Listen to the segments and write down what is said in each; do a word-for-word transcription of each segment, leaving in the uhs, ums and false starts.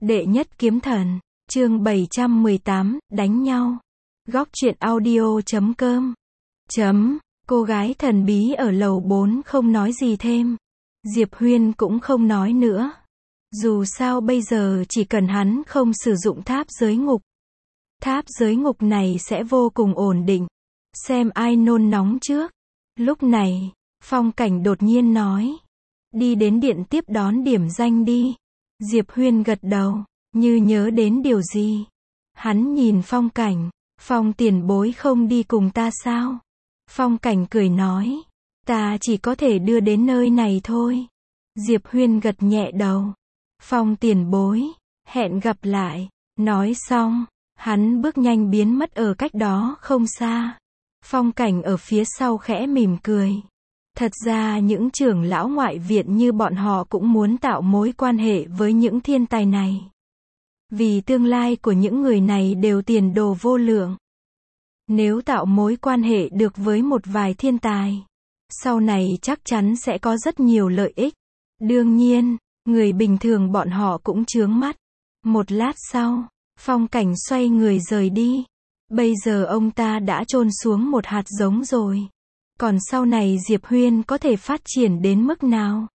Đệ nhất kiếm thần, chương bảy trăm mười tám, đánh nhau. Góc truyện audio chấm com. Chấm, cô gái thần bí ở lầu bốn không nói gì thêm. Diệp Huyên cũng không nói nữa. Dù sao bây giờ chỉ cần hắn không sử dụng tháp giới ngục. Tháp giới ngục này sẽ vô cùng ổn định. Xem ai nôn nóng trước. Lúc này, Phong Cảnh đột nhiên nói. Đi đến điện tiếp đón điểm danh đi. Diệp Huyên gật đầu, như nhớ đến điều gì. Hắn nhìn Phong Cảnh, Phong tiền bối không đi cùng ta sao? Phong Cảnh cười nói, ta chỉ có thể đưa đến nơi này thôi. Diệp Huyên gật nhẹ đầu. Phong tiền bối, hẹn gặp lại. Nói xong, hắn bước nhanh biến mất ở cách đó không xa. Phong Cảnh ở phía sau khẽ mỉm cười. Thật ra những trưởng lão ngoại viện như bọn họ cũng muốn tạo mối quan hệ với những thiên tài này. Vì tương lai của những người này đều tiền đồ vô lượng. Nếu tạo mối quan hệ được với một vài thiên tài, sau này chắc chắn sẽ có rất nhiều lợi ích. Đương nhiên, người bình thường bọn họ cũng chướng mắt. Một lát sau, Phong Cảnh xoay người rời đi. Bây giờ ông ta đã chôn xuống một hạt giống rồi. Còn sau này Diệp Huyên có thể phát triển đến mức nào?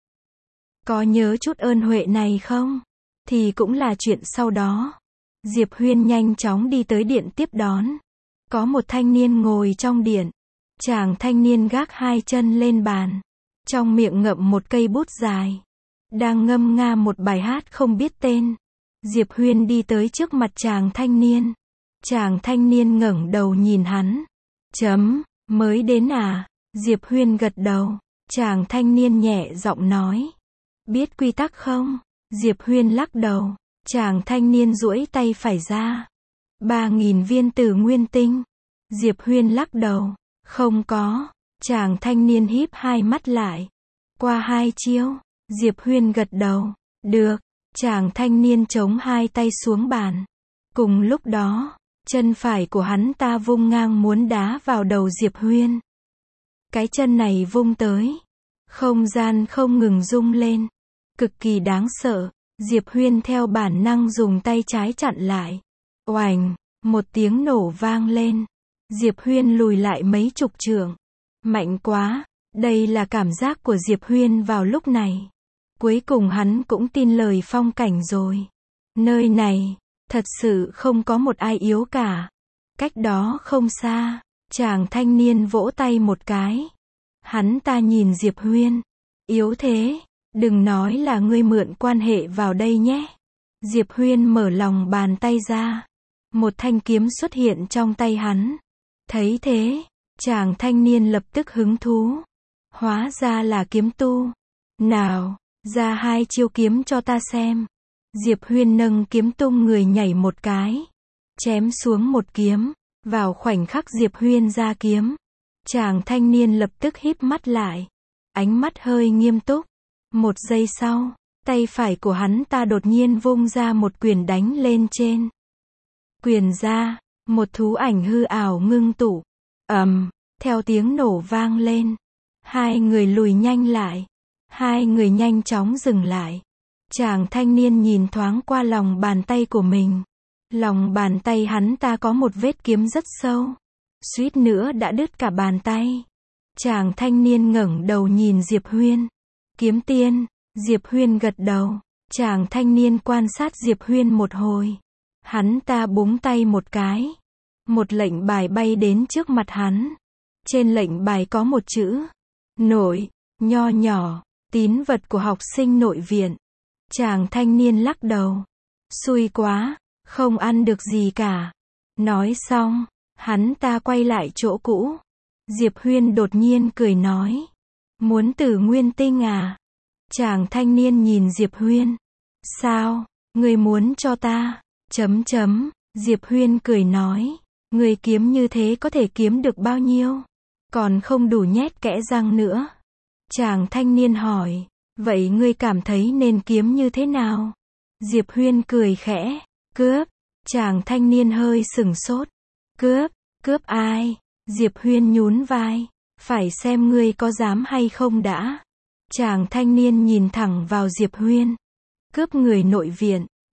Có nhớ chút ơn huệ này không? Thì cũng là chuyện sau đó. Diệp Huyên nhanh chóng đi tới điện tiếp đón. Có một thanh niên ngồi trong điện. Chàng thanh niên gác hai chân lên bàn. Trong miệng ngậm một cây bút dài. Đang ngâm nga một bài hát không biết tên. Diệp Huyên đi tới trước mặt chàng thanh niên. Chàng thanh niên ngẩng đầu nhìn hắn. Chấm, mới đến à? Diệp Huyên gật đầu. Chàng thanh niên nhẹ giọng nói. Biết quy tắc không? Diệp Huyên lắc đầu. Chàng thanh niên duỗi tay phải ra. Ba nghìn viên tử nguyên tinh. Diệp Huyên lắc đầu. Không có. Chàng thanh niên híp hai mắt lại. Qua hai chiêu. Diệp Huyên gật đầu. Được. Chàng thanh niên chống hai tay xuống bàn. Cùng lúc đó, chân phải của hắn ta vung ngang muốn đá vào đầu Diệp Huyên. Cái chân này vung tới. Không gian không ngừng rung lên. Cực kỳ đáng sợ. Diệp Huyên theo bản năng dùng tay trái chặn lại. Oành, một tiếng nổ vang lên. Diệp Huyên lùi lại mấy chục trượng. Mạnh quá. Đây là cảm giác của Diệp Huyên vào lúc này. Cuối cùng hắn cũng tin lời Phong Cảnh rồi. Nơi này, thật sự không có một ai yếu cả. Cách đó không xa, chàng thanh niên vỗ tay một cái. Hắn ta nhìn Diệp Huyên. Yếu thế, đừng nói là ngươi mượn quan hệ vào đây nhé. Diệp Huyên mở lòng bàn tay ra. Một thanh kiếm xuất hiện trong tay hắn. Thấy thế, chàng thanh niên lập tức hứng thú. Hóa ra là kiếm tu. Nào, ra hai chiêu kiếm cho ta xem. Diệp Huyên nâng kiếm tung người nhảy một cái. Chém xuống một kiếm. Vào khoảnh khắc Diệp Huyên ra kiếm. Chàng thanh niên lập tức híp mắt lại. Ánh mắt hơi nghiêm túc. Một giây sau, tay phải của hắn ta đột nhiên vung ra một quyền đánh lên trên. Quyền ra, một thú ảnh hư ảo ngưng tụ. Ầm, um, theo tiếng nổ vang lên. Hai người lùi nhanh lại. Hai người nhanh chóng dừng lại. Chàng thanh niên nhìn thoáng qua lòng bàn tay của mình. Lòng bàn tay hắn ta có một vết kiếm rất sâu. Suýt nữa đã đứt cả bàn tay. Chàng thanh niên ngẩng đầu nhìn Diệp Huyên. Kiếm tiên. Diệp Huyên gật đầu. Chàng thanh niên quan sát Diệp Huyên một hồi. Hắn ta búng tay một cái. Một lệnh bài bay đến trước mặt hắn. Trên lệnh bài có một chữ. Nội, nho nhỏ, tín vật của học sinh nội viện. Chàng thanh niên lắc đầu. Xui quá, không ăn được gì cả. Nói xong, hắn ta quay lại chỗ cũ. Diệp Huyên đột nhiên cười nói. Muốn tử nguyên tinh à? Chàng thanh niên nhìn Diệp Huyên. Sao, ngươi muốn cho ta? Chấm chấm, Diệp Huyên cười nói. Ngươi kiếm như thế có thể kiếm được bao nhiêu? Còn không đủ nhét kẽ răng nữa. Chàng thanh niên hỏi. Vậy ngươi cảm thấy nên kiếm như thế nào? Diệp Huyên cười khẽ. Cướp. Chàng thanh niên hơi sửng sốt. Cướp, cướp ai? Diệp Huyên nhún vai. Phải xem ngươi có dám hay không đã. Chàng thanh niên nhìn thẳng vào Diệp Huyên. Cướp người nội viện.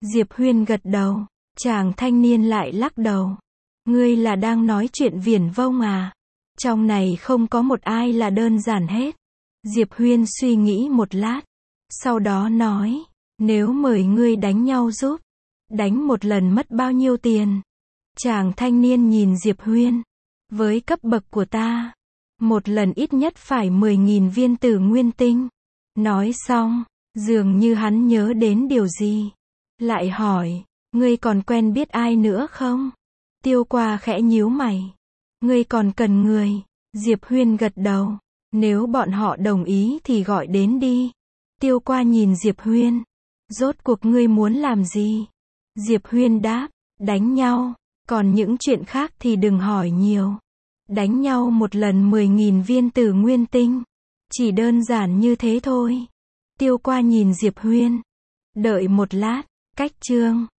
Diệp Huyên gật đầu. Chàng thanh niên lại lắc đầu. Ngươi là đang nói chuyện viển vông à? Trong này không có một ai là đơn giản hết. Diệp Huyên suy nghĩ một lát. Sau đó nói, nếu mời ngươi đánh nhau giúp, đánh một lần mất bao nhiêu tiền? Chàng thanh niên nhìn Diệp Huyên. Với cấp bậc của ta, một lần ít nhất phải mười nghìn viên tử nguyên tinh. Nói xong, dường như hắn nhớ đến điều gì. Lại hỏi, ngươi còn quen biết ai nữa không? Tiêu Qua khẽ nhíu mày. Ngươi còn cần người? Diệp Huyên gật đầu. Nếu bọn họ đồng ý thì gọi đến đi. Tiêu Qua nhìn Diệp Huyên. Rốt cuộc ngươi muốn làm gì? Diệp Huyên đáp, đánh nhau. Còn những chuyện khác thì đừng hỏi nhiều. Đánh nhau một lần mười nghìn viên tử nguyên tinh. Chỉ đơn giản như thế thôi. Tiêu Qua nhìn Diệp Huyên. Đợi một lát, cách chương.